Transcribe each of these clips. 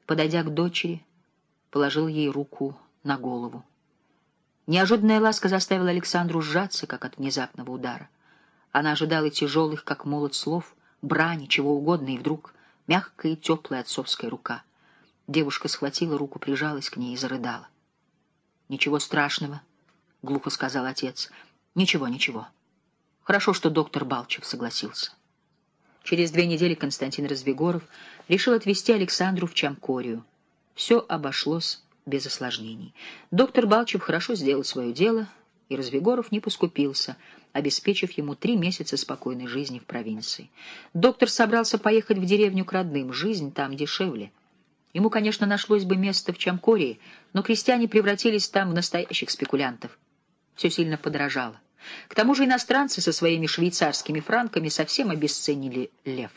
Подойдя к дочери, положил ей руку на голову. Неожиданная ласка заставила Александру сжаться, как от внезапного удара. Она ожидала тяжелых, как молот, слов, брани, чего угодно, и вдруг мягкая и теплая отцовская рука. Девушка схватила руку, прижалась к ней и зарыдала. «Ничего страшного», — глухо сказал отец. «Ничего, ничего. Хорошо, что доктор Балчев согласился». Через 2 недели Константин Развигоров решил отвезти Александру в Чамкорию. Все обошлось без осложнений. Доктор Балчев хорошо сделал свое дело, и Развигоров не поскупился, обеспечив ему 3 месяца спокойной жизни в провинции. Доктор собрался поехать в деревню к родным, жизнь там дешевле. Ему, конечно, нашлось бы место в Чамкории, но крестьяне превратились там в настоящих спекулянтов. Все сильно подорожало. К тому же иностранцы со своими швейцарскими франками совсем обесценили лев.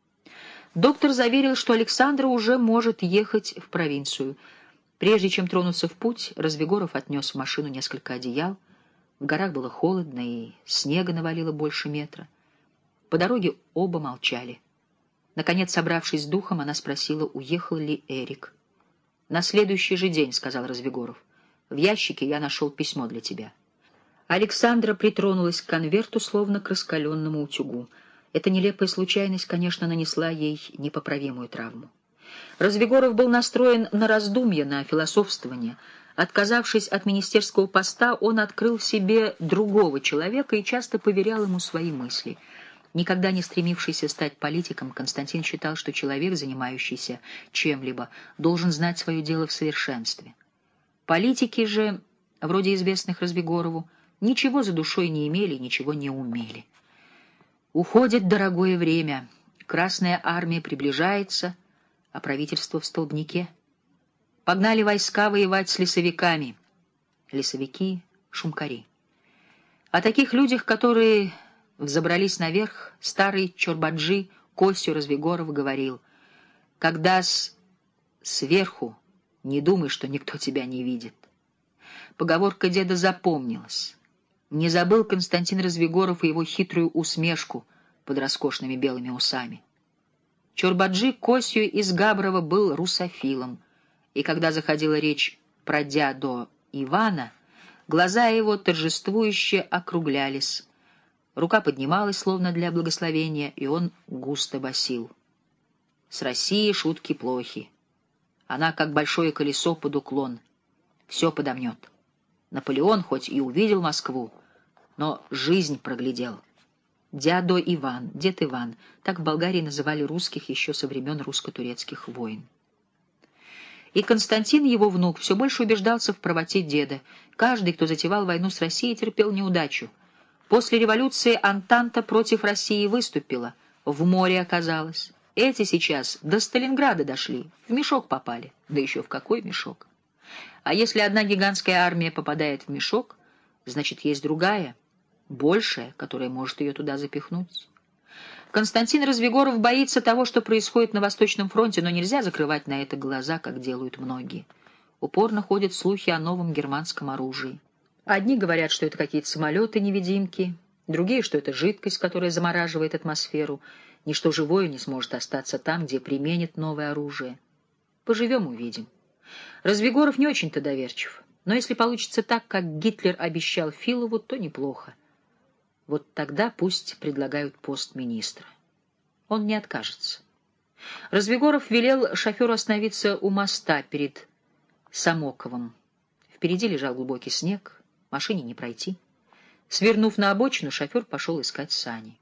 Доктор заверил, что Александра уже может ехать в провинцию. Прежде чем тронуться в путь, Развигоров отнес в машину несколько одеял. В горах было холодно, и снега навалило больше метра. По дороге оба молчали. Наконец, собравшись с духом, она спросила, уехал ли Эрик. «На следующий же день», — сказал Развигоров. «В ящике я нашел письмо для тебя». Александра притронулась к конверту, словно к раскаленному утюгу. Эта нелепая случайность, конечно, нанесла ей непоправимую травму. Развигоров был настроен на раздумье, на философствование. Отказавшись от министерского поста, он открыл в себе другого человека и часто поверял ему свои мысли. Никогда не стремившийся стать политиком, Константин считал, что человек, занимающийся чем-либо, должен знать свое дело в совершенстве. Политики же, вроде известных Развигорову, ничего за душой не имели, ничего не умели. Уходит дорогое время, Красная армия приближается, а правительство в столбнике. Погнали войска воевать с лесовиками. Лесовики — шумкари. О таких людях, которые взобрались наверх, старый Чорбаджи Костю Развигоров говорил: «Когда сверху, не думай, что никто тебя не видит». Поговорка деда запомнилась. Не забыл Константин Развигоров и его хитрую усмешку под роскошными белыми усами. Чорбаджи Косью из Габрова был русофилом, и когда заходила речь про дядо Ивана, глаза его торжествующе округлялись, рука поднималась, словно для благословения, и он густо басил: «С Россией шутки плохи. Она, как большое колесо под уклон, все подомнет. Наполеон хоть и увидел Москву, но жизнь проглядел». Дядо Иван, дед Иван, так в Болгарии называли русских еще со времен русско-турецких войн. И Константин, его внук, все больше убеждался в правоте деда. Каждый, кто затевал войну с Россией, терпел неудачу. После революции Антанта против России выступила, в море оказалась. Эти сейчас до Сталинграда дошли, в мешок попали. Да еще в какой мешок? А если одна гигантская армия попадает в мешок, значит, есть другая, большая, которая может ее туда запихнуть. Константин Развигоров боится того, что происходит на Восточном фронте, но нельзя закрывать на это глаза, как делают многие. Упорно ходят слухи о новом германском оружии. Одни говорят, что это какие-то самолеты-невидимки, другие, что это жидкость, которая замораживает атмосферу. Ничто живое не сможет остаться там, где применят новое оружие. Поживем — увидим. Развигоров не очень-то доверчив, но если получится так, как Гитлер обещал Филову, то неплохо. Вот тогда пусть предлагают пост министра. Он не откажется. Развигоров велел шоферу остановиться у моста перед Самоковым. Впереди лежал глубокий снег, машине не пройти. Свернув на обочину, шофер пошел искать сани.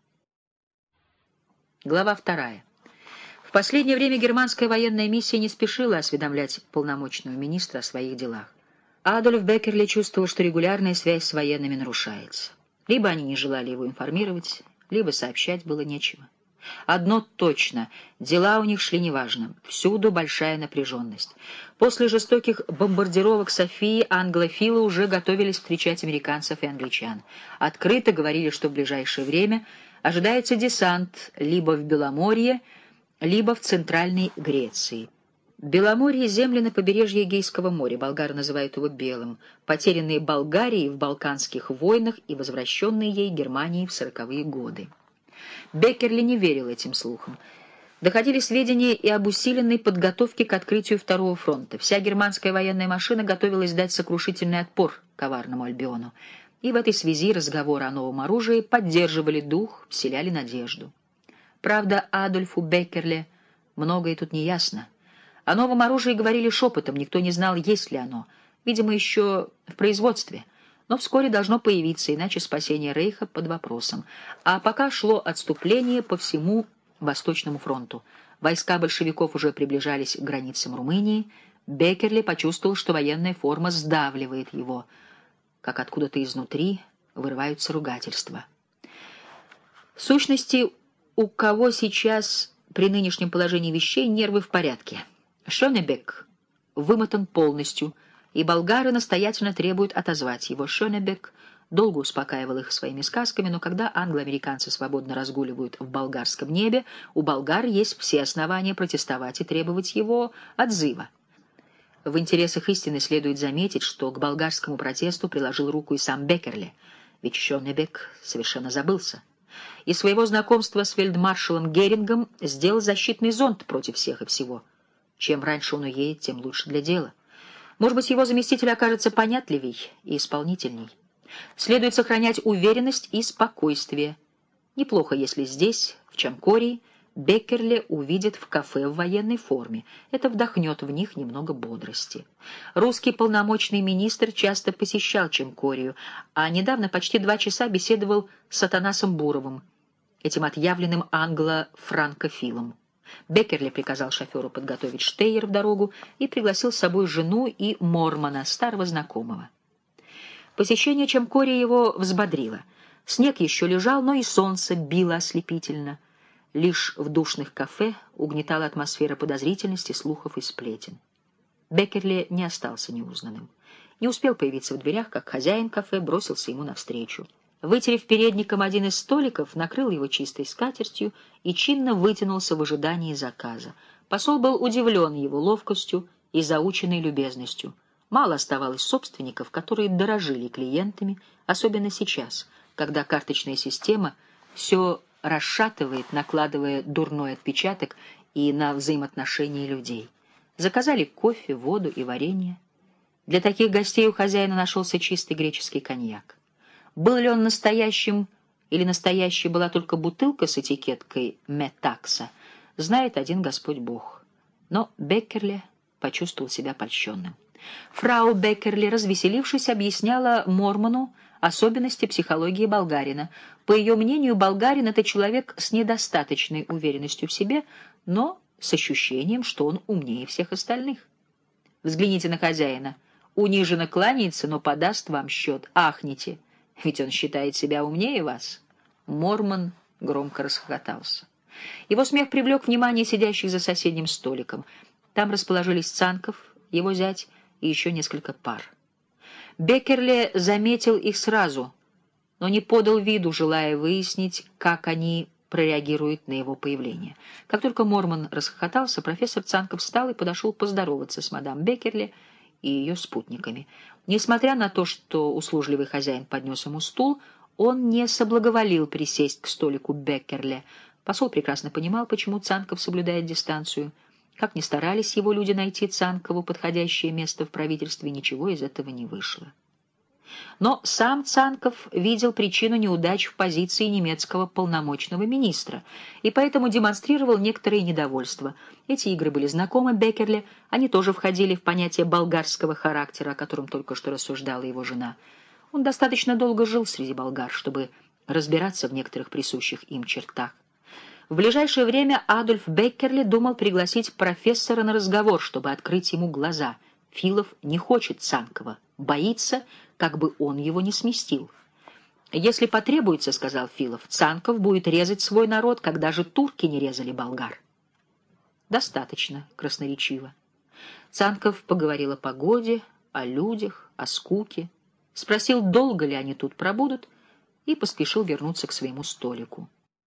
Глава 2. В последнее время германская военная миссия не спешила осведомлять полномочного министра о своих делах. Адольф Беккерли чувствовал, что регулярная связь с военными нарушается. Либо они не желали его информировать, либо сообщать было нечего. Одно точно — дела у них шли неважно. Всюду большая напряженность. После жестоких бомбардировок Софии англофилы уже готовились встречать американцев и англичан. Открыто говорили, что в ближайшее время ожидается десант либо в Беломорье, либо в Центральной Греции. Беломорье — земли на побережье Эгейского моря, болгары называют его Белым, потерянные Болгарией в Балканских войнах и возвращенные ей Германией в 40-е годы. Беккерли не верил этим слухам. Доходили сведения и об усиленной подготовке к открытию Второго фронта. Вся германская военная машина готовилась дать сокрушительный отпор коварному Альбиону. И в этой связи разговоры о новом оружии поддерживали дух, вселяли надежду. Правда, Адольфу Беккерле многое тут не ясно. О новом оружии говорили шепотом, никто не знал, есть ли оно. Видимо, еще в производстве. Но вскоре должно появиться, иначе спасение Рейха под вопросом. А пока шло отступление по всему Восточному фронту. Войска большевиков уже приближались к границам Румынии. Беккерле почувствовал, что военная форма сдавливает его, как откуда-то изнутри вырываются ругательства. В сущности, у кого сейчас при нынешнем положении вещей нервы в порядке? Шонебек вымотан полностью, и болгары настоятельно требуют отозвать его. Шонебек долго успокаивал их своими сказками, но когда англо-американцы свободно разгуливают в болгарском небе, у болгар есть все основания протестовать и требовать его отзыва. В интересах истины следует заметить, что к болгарскому протесту приложил руку и сам Беккерле, ведь Шонебек совершенно забылся. И своего знакомства с фельдмаршалом Герингом сделал защитный зонт против всех и всего. Чем раньше он уедет, тем лучше для дела. Может быть, его заместитель окажется понятливей и исполнительней. Следует сохранять уверенность и спокойствие. Неплохо, если здесь, в Чамкории, Беккерле увидит в кафе в военной форме. Это вдохнет в них немного бодрости. Русский полномочный министр часто посещал Чамкорию, а недавно почти 2 часа беседовал с Атанасом Буровым, этим отъявленным англо-франкофилом. Беккерле приказал шоферу подготовить штейер в дорогу и пригласил с собой жену и Мормона, старого знакомого. Посещение Чамкории его взбодрило. Снег еще лежал, но и солнце било ослепительно. Лишь в душных кафе угнетала атмосфера подозрительности, слухов и сплетен. Беккерле не остался неузнанным. Не успел появиться в дверях, как хозяин кафе бросился ему навстречу. Вытерев передником один из столиков, накрыл его чистой скатертью и чинно вытянулся в ожидании заказа. Посол был удивлен его ловкостью и заученной любезностью. Мало оставалось собственников, которые дорожили клиентами, особенно сейчас, когда карточная система все расшатывает, накладывая дурной отпечаток и на взаимоотношения людей. Заказали кофе, воду и варенье. Для таких гостей у хозяина нашелся чистый греческий коньяк. Был ли он настоящим или настоящей была только бутылка с этикеткой «Метакса», знает один Господь Бог. Но Беккерле почувствовал себя польщенным. Фрау Беккерле, развеселившись, объясняла Мормону особенности психологии болгарина. По ее мнению, болгарин — это человек с недостаточной уверенностью в себе, но с ощущением, что он умнее всех остальных. Взгляните на хозяина. Униженно кланяется, но подаст вам счет. Ахните, ведь он считает себя умнее вас. Мормон громко расхохотался. Его смех привлек внимание сидящих за соседним столиком. Там расположились Цанков, его зять и еще несколько пар. Беккерле заметил их сразу, но не подал виду, желая выяснить, как они прореагируют на его появление. Как только Мормон расхохотался, профессор Цанков встал и подошел поздороваться с мадам Беккерле и ее спутниками. Несмотря на то, что услужливый хозяин поднес ему стул, он не соблаговолил присесть к столику Беккерле. Посол прекрасно понимал, почему Цанков соблюдает дистанцию. Как ни старались его люди найти Цанкову подходящее место в правительстве, ничего из этого не вышло. Но сам Цанков видел причину неудач в позиции немецкого полномочного министра и поэтому демонстрировал некоторое недовольство. Эти игры были знакомы Беккерле, они тоже входили в понятие болгарского характера, о котором только что рассуждала его жена. Он достаточно долго жил среди болгар, чтобы разбираться в некоторых присущих им чертах. В ближайшее время Адольф Беккерле думал пригласить профессора на разговор, чтобы открыть ему глаза. Филов не хочет Цанкова, боится, как бы он его не сместил. «Если потребуется, — сказал Филов, — Цанков будет резать свой народ, как даже турки не резали болгар». «Достаточно красноречиво». Цанков поговорил о погоде, о людях, о скуке, спросил, долго ли они тут пробудут, и поспешил вернуться к своему столику.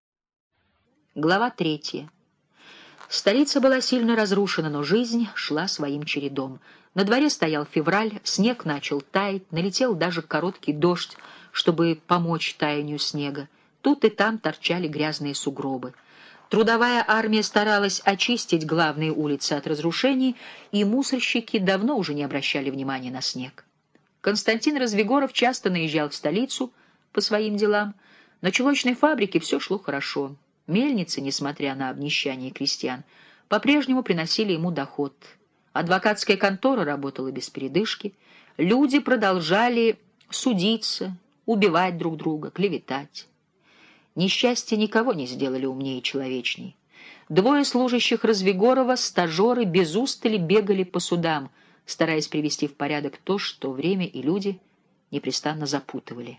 Глава 3. Столица была сильно разрушена, но жизнь шла своим чередом. На дворе стоял февраль, снег начал таять, налетел даже короткий дождь, чтобы помочь таянию снега. Тут и там торчали грязные сугробы. Трудовая армия старалась очистить главные улицы от разрушений, и мусорщики давно уже не обращали внимания на снег. Константин Развигоров часто наезжал в столицу по своим делам. На чулочной фабрике все шло хорошо. Мельницы, несмотря на обнищание крестьян, по-прежнему приносили ему доход. Адвокатская контора работала без передышки. Люди продолжали судиться, убивать друг друга, клеветать. Несчастья никого не сделали умнее и человечней. Двое служащих Развигорова, стажеры, без устали бегали по судам, стараясь привести в порядок то, что время и люди непрестанно запутывали.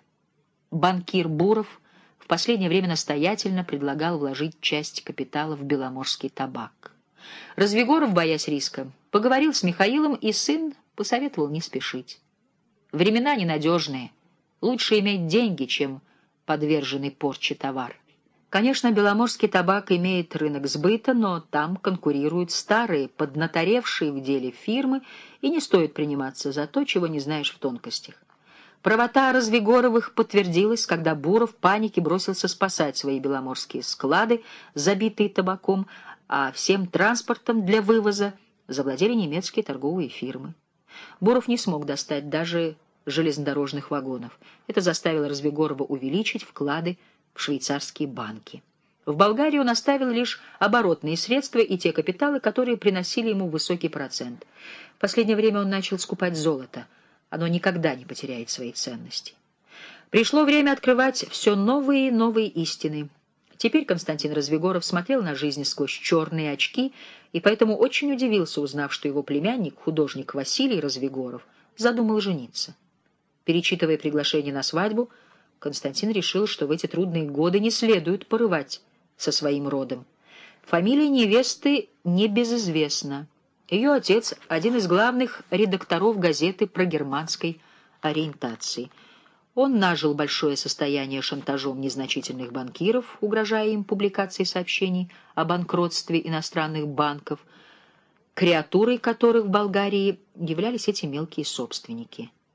Банкир Буров в последнее время настоятельно предлагал вложить часть капитала в Беломорский табак. Развигоров, боясь риска, поговорил с Михаилом, и сын посоветовал не спешить. Времена ненадежные, лучше иметь деньги, чем подверженный порче товар. Конечно, беломорский табак имеет рынок сбыта, но там конкурируют старые, поднаторевшие в деле фирмы, и не стоит приниматься за то, чего не знаешь в тонкостях. Правота Развигоровых подтвердилась, когда Буров в панике бросился спасать свои беломорские склады, забитые табаком, а всем транспортом для вывоза завладели немецкие торговые фирмы. Буров не смог достать даже железнодорожных вагонов. Это заставило Развигорова увеличить вклады в швейцарские банки. В Болгарии он оставил лишь оборотные средства и те капиталы, которые приносили ему высокий процент. В последнее время он начал скупать золото. Оно никогда не потеряет своей ценности. Пришло время открывать все новые и новые истины. Теперь Константин Развигоров смотрел на жизнь сквозь черные очки, и поэтому очень удивился, узнав, что его племянник, художник Василий Развигоров, задумал жениться. Перечитывая приглашение на свадьбу, Константин решил, что в эти трудные годы не следует порывать со своим родом. Фамилия невесты небезызвестна. Ее отец — один из главных редакторов газеты прогерманской ориентации. Он нажил большое состояние шантажом незначительных банкиров, угрожая им публикацией сообщений о банкротстве иностранных банков, креатурой которых в Болгарии являлись эти мелкие собственники.